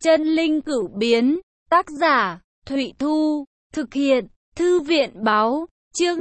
Chân linh cửu biến, tác giả, Thụy Thu, thực hiện, Thư viện Báo, chương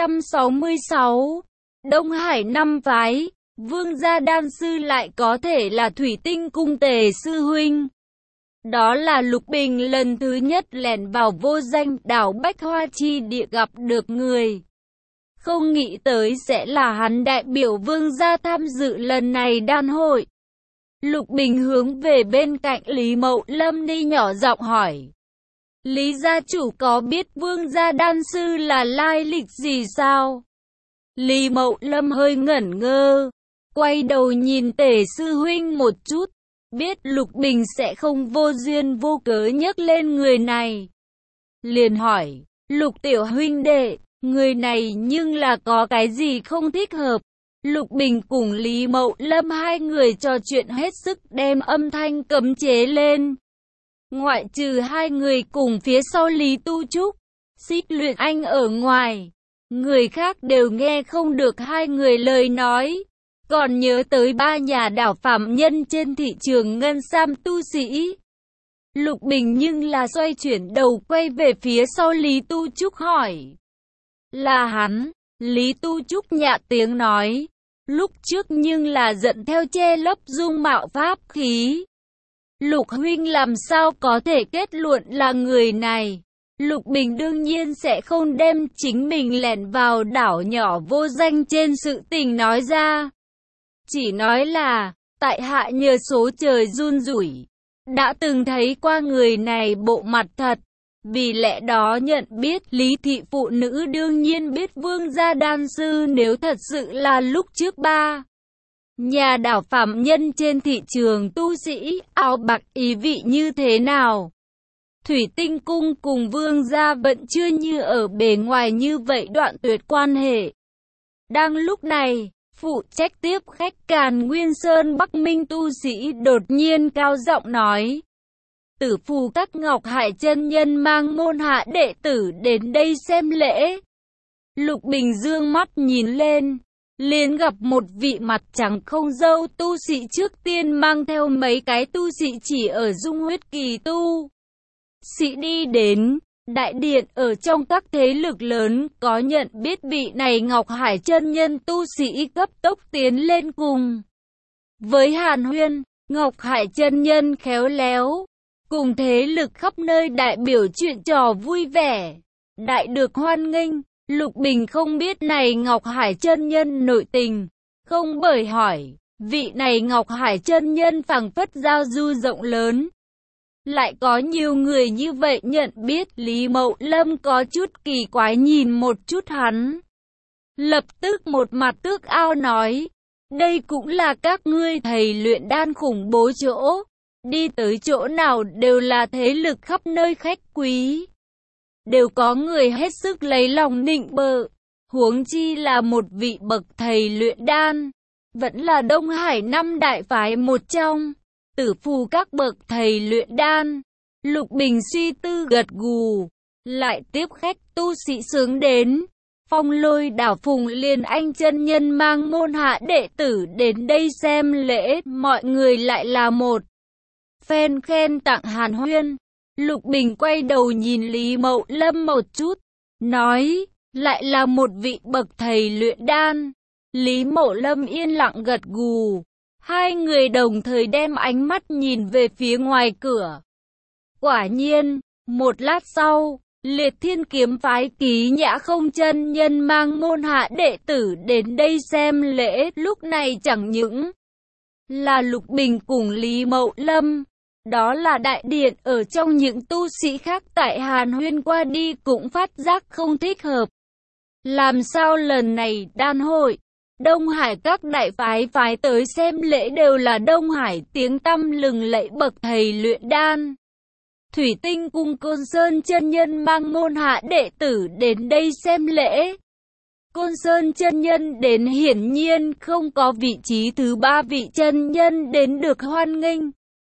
266. Đông Hải năm phái, Vương gia đan sư lại có thể là Thủy Tinh cung Tề sư huynh. Đó là Lục Bình lần thứ nhất lẻn vào vô danh đảo Bách Hoa Chi địa gặp được người. Không nghĩ tới sẽ là hắn đại biểu Vương gia tham dự lần này đan hội. Lục Bình hướng về bên cạnh Lý Mậu Lâm đi nhỏ giọng hỏi. Lý gia chủ có biết Vương gia đan sư là lai lịch gì sao? Lý Mậu Lâm hơi ngẩn ngơ, quay đầu nhìn Tề sư huynh một chút, biết Lục Bình sẽ không vô duyên vô cớ nhắc lên người này. Liền hỏi, Lục tiểu huynh đệ, người này nhưng là có cái gì không thích hợp? Lục Bình cùng Lý Mậu Lâm hai người trò chuyện hết sức đem âm thanh cấm chế lên. Ngoại trừ hai người cùng phía sau Lý Tu Trúc, Xích Luyện Anh ở ngoài, người khác đều nghe không được hai người lời nói. Còn nhớ tới ba nhà đảo phạm nhân trên thị trường ngân sam tu sĩ. Lục Bình nhưng là xoay chuyển đầu quay về phía sau Lý Tu Trúc hỏi. Là hắn. Lý Tu Trúc nhạ tiếng nói. Lúc trước nhưng là giận theo che lấp dung mạo pháp khí. Lục huynh làm sao có thể kết luận là người này? Lục Bình đương nhiên sẽ không đem chính mình lẻn vào đảo nhỏ vô danh trên sự tình nói ra. Chỉ nói là, tại hạ nhờ số trời run rủi, đã từng thấy qua người này bộ mặt thật, vì lẽ đó nhận biết. Lý thị phụ nữ đương nhiên biết Vương gia đan sư nếu thật sự là lúc trước ba nhà đảo phạm nhân trên thị trường tu sĩ áo bạc ý vị như thế nào. Thủy Tinh cung cùng Vương gia vẫn chưa như ở bề ngoài như vậy đoạn tuyệt quan hệ. Đang lúc này, phụ trách tiếp khách Càn Nguyên Sơn Bắc Minh tu sĩ đột nhiên cao giọng nói. Tử phù các Ngọc Hải chân nhân mang môn hạ đệ tử đến đây xem lễ. Lục Bình dương mắt nhìn lên, liền gặp một vị mặt trắng không râu tu sĩ trước tiên mang theo mấy cái tu sĩ chỉ ở dung huyết kỳ tu sĩ đi đến. Đại điện ở trong các thế lực lớn có nhận biết vị này Ngọc Hải chân nhân tu sĩ cấp tốc tiến lên cùng. Với hàn huyên, Ngọc Hải chân nhân khéo léo, cùng thế lực khắp nơi đại biểu chuyện trò vui vẻ, đại được hoan nghênh. Lục Bình không biết này Ngọc Hải chân nhân nội tình, không bởi hỏi, vị này Ngọc Hải chân nhân phảng phất giao du rộng lớn. Lại có nhiều người như vậy nhận biết. Lý Mậu Lâm có chút kỳ quái nhìn một chút hắn. Lập tức một mặt tước ao nói. Đây cũng là các ngươi thầy luyện đan khủng bố chỗ. Đi tới chỗ nào đều là thế lực khắp nơi khách quý. Đều có người hết sức lấy lòng nịnh bợ. Huống chi là một vị bậc thầy luyện đan. Vẫn là Đông Hải năm đại phái một trong. Tử phù các bậc thầy luyện đan. Lục Bình suy tư gật gù, lại tiếp khách tu sĩ sướng đến. Phong Lôi đảo Phùng Liên Anh chân nhân mang môn hạ đệ tử đến đây xem lễ, mọi người lại là một phen khen tặng hàn huyên. Lục Bình quay đầu nhìn Lý Mậu Lâm một chút, nói, lại là một vị bậc thầy luyện đan. Lý Mậu Lâm yên lặng gật gù. Hai người đồng thời đem ánh mắt nhìn về phía ngoài cửa. Quả nhiên, một lát sau, Liệt Thiên kiếm phái Ký Nhã Không chân nhân mang môn hạ đệ tử đến đây xem lễ. Lúc này chẳng những là Lục Bình cùng Lý Mậu Lâm, đó là đại điện ở trong những tu sĩ khác tại Hàn Huyên qua đi cũng phát giác không thích hợp. Làm sao lần này đan hội, Đông Hải các đại phái phái tới xem lễ đều là Đông Hải tiếng tăm lừng lẫy bậc thầy luyện đan. Thủy Tinh cung Côn Sơn chân nhân mang môn hạ đệ tử đến đây xem lễ. Côn Sơn chân nhân đến hiển nhiên không có vị trí thứ ba vị chân nhân đến được hoan nghênh.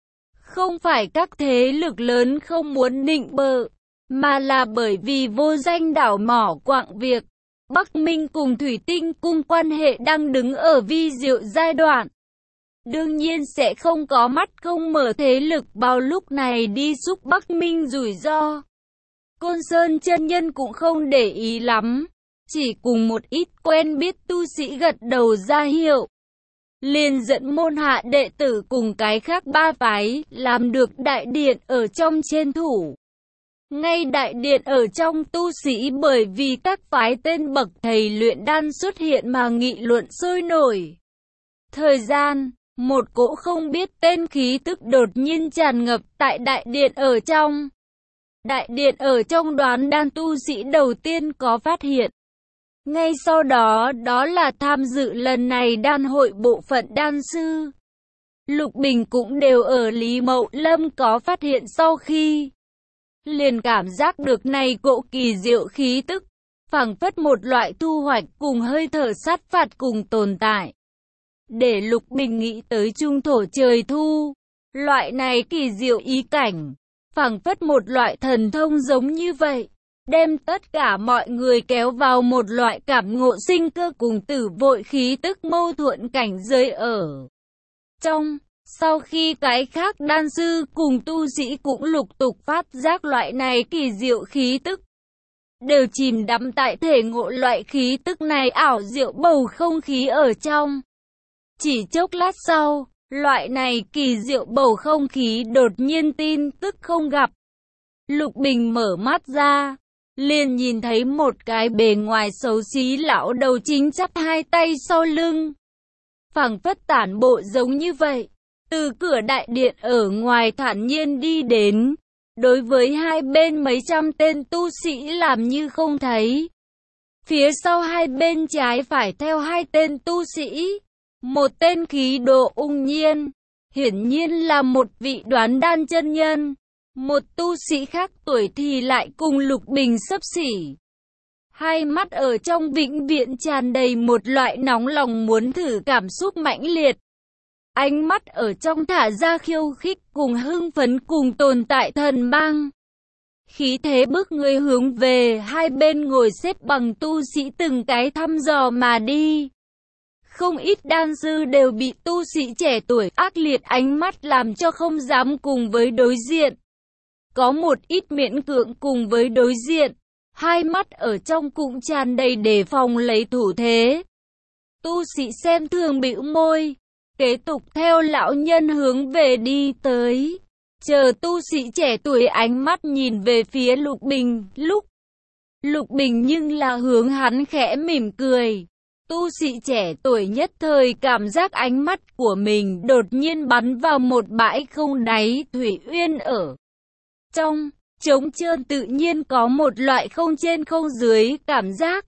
Không phải các thế lực lớn không muốn nịnh bợ, mà là bởi vì vô danh đảo mỏ quặng việc. Bắc Minh cùng Thủy Tinh cung quan hệ đang đứng ở vi diệu giai đoạn. Đương nhiên sẽ không có mắt không mở thế lực vào lúc này đi giúp Bắc Minh rủi ro. Côn Sơn chân nhân cũng không để ý lắm, chỉ cùng một ít quen biết tu sĩ gật đầu ra hiệu. Liền dẫn môn hạ đệ tử cùng cái khác ba phái làm được đại điện ở trong trên thủ. Ngay đại điện ở trong tu sĩ bởi vì các phái tên bậc thầy luyện đan xuất hiện mà nghị luận sôi nổi. Thời gian, một cỗ không biết tên khí tức đột nhiên tràn ngập tại đại điện ở trong. Đại điện ở trong đoán đan tu sĩ đầu tiên có phát hiện. Ngay sau đó, đó là tham dự lần này đan hội bộ phận đan sư. Lục Bình cũng đều ở Lý Mậu Lâm có phát hiện sau khi liền cảm giác được này cỗ kỳ diệu khí tức, phảng phất một loại thu hoạch cùng hơi thở sát phạt cùng tồn tại. Để Lục Bình nghĩ tới trung thổ trời thu, loại này kỳ diệu ý cảnh, phảng phất một loại thần thông giống như vậy, đem tất cả mọi người kéo vào một loại cảm ngộ sinh cơ cùng tử vội khí tức mâu thuẫn cảnh giới ở trong. Sau khi cái khác đan sư cùng tu sĩ cũng lục tục phát giác loại này kỳ diệu khí tức, đều chìm đắm tại thể ngộ loại khí tức này ảo diệu bầu không khí ở trong. Chỉ chốc lát sau, loại này kỳ diệu bầu không khí đột nhiên tin tức không gặp. Lục Bình mở mắt ra, liền nhìn thấy một cái bề ngoài xấu xí lão đầu chính chắp hai tay sau lưng, phảng phất tản bộ giống như vậy. Từ cửa đại điện ở ngoài thản nhiên đi đến, đối với hai bên mấy trăm tên tu sĩ làm như không thấy. Phía sau hai bên trái phải theo hai tên tu sĩ, một tên khí độ ung nhiên, hiển nhiên là một vị đoán đan chân nhân, một tu sĩ khác tuổi thì lại cùng Lục Bình xấp xỉ. Hai mắt ở trong vĩnh viễn tràn đầy một loại nóng lòng muốn thử cảm xúc mãnh liệt. Ánh mắt ở trong thả ra khiêu khích cùng hưng phấn cùng tồn tại thần mang. Khí thế bước người hướng về hai bên ngồi xếp bằng tu sĩ từng cái thăm dò mà đi. Không ít đan sư đều bị tu sĩ trẻ tuổi ác liệt ánh mắt làm cho không dám cùng với đối diện. Có một ít miễn cưỡng cùng với đối diện, hai mắt ở trong cũng tràn đầy đề phòng lấy thủ thế. Tu sĩ xem thường bĩu môi, kế tục theo lão nhân hướng về đi tới. Chờ tu sĩ trẻ tuổi ánh mắt nhìn về phía Lục Bình, Lục Bình nhưng là hướng hắn khẽ mỉm cười. Tu sĩ trẻ tuổi nhất thời cảm giác ánh mắt của mình đột nhiên bắn vào một bãi không đáy thủy uyên ở trong, trống trơn tự nhiên có một loại không trên không dưới cảm giác.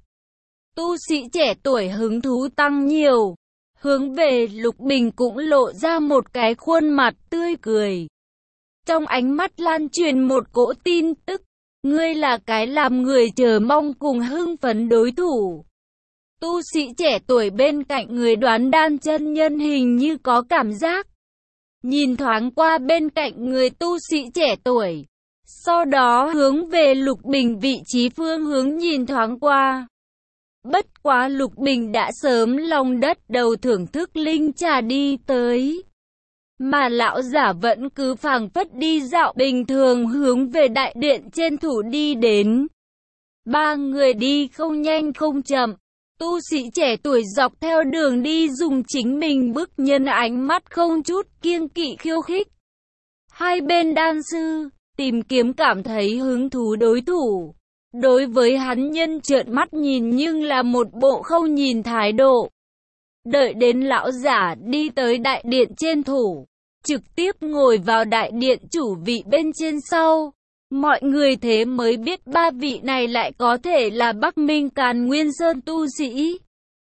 Tu sĩ trẻ tuổi hứng thú tăng nhiều, hướng về Lục Bình cũng lộ ra một cái khuôn mặt tươi cười. Trong ánh mắt lan truyền một cỗ tin tức, ngươi là cái làm người chờ mong cùng hưng phấn đối thủ. Tu sĩ trẻ tuổi bên cạnh người đoán đan chân nhân hình như có cảm giác. Nhìn thoáng qua bên cạnh người tu sĩ trẻ tuổi. Sau đó hướng về Lục Bình vị trí phương hướng nhìn thoáng qua. Bất quá Lục Bình đã sớm lòng đất đầu thưởng thức linh trà đi tới. Mà lão giả vẫn cứ phảng phất đi dạo bình thường hướng về đại điện trên thủ đi đến. Ba người đi không nhanh không chậm. Tu sĩ trẻ tuổi dọc theo đường đi dùng chính mình bức nhân ánh mắt không chút kiêng kỵ khiêu khích. Hai bên đan sư, tìm kiếm cảm thấy hứng thú đối thủ. Đối với hắn nhân trợn mắt nhìn nhưng là một bộ không nhìn thái độ. Đợi đến lão giả đi tới đại điện trên thủ, trực tiếp ngồi vào đại điện chủ vị bên trên sau. Mọi người thế mới biết ba vị này lại có thể là Bắc Minh Càn Nguyên Sơn tu sĩ.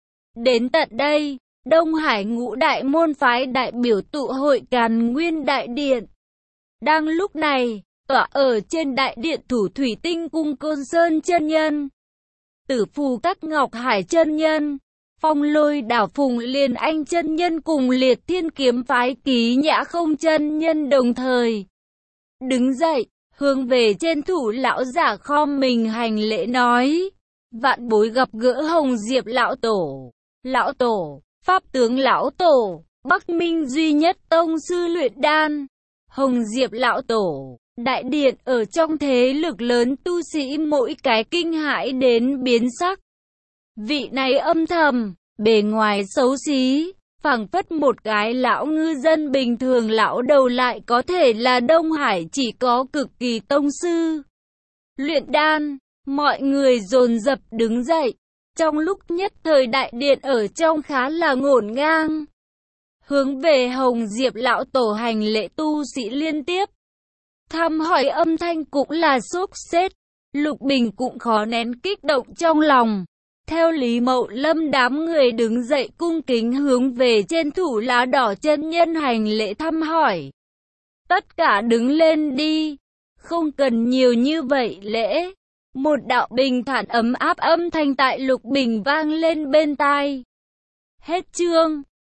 Đến tận đây, Đông Hải ngũ đại môn phái đại biểu tụ hội Càn Nguyên Đại Điện. Đang lúc này, tọa ở trên đại điện thủ thủy tinh cung Côn Sơn chân nhân, Tử Phù Các Ngọc Hải chân nhân, Phong Lôi Đảo Phùng Liên Anh chân nhân cùng Liệt Thiên Kiếm phái Ký Nhã Không chân nhân đồng thời đứng dậy, hướng về trên thủ lão giả khom mình hành lễ nói: vạn bối gặp gỡ Hồng Diệp lão tổ, pháp tướng lão tổ, Bắc Minh duy nhất tông sư luyện đan, Hồng Diệp lão tổ. Đại điện ở trong thế lực lớn tu sĩ mỗi cái kinh hãi đến biến sắc. Vị này âm thầm, bề ngoài xấu xí, phảng phất một cái lão ngư dân bình thường, lão đầu lại có thể là Đông Hải chỉ có cực kỳ tông sư luyện đan. Mọi người dồn dập đứng dậy. Trong lúc nhất thời đại điện ở trong khá là ngổn ngang. Hướng về Hồng Diệp lão tổ hành lễ tu sĩ liên tiếp thăm hỏi âm thanh cũng là sốt sét. Lục Bình cũng khó nén kích động trong lòng. Theo Lý Mậu Lâm đám người đứng dậy cung kính hướng về trên thủ lá đỏ chân nhân hành lễ thăm hỏi. Tất cả đứng lên đi, không cần nhiều như vậy lễ. Một đạo bình thản ấm áp âm thanh tại Lục Bình vang lên bên tai. Hết chương.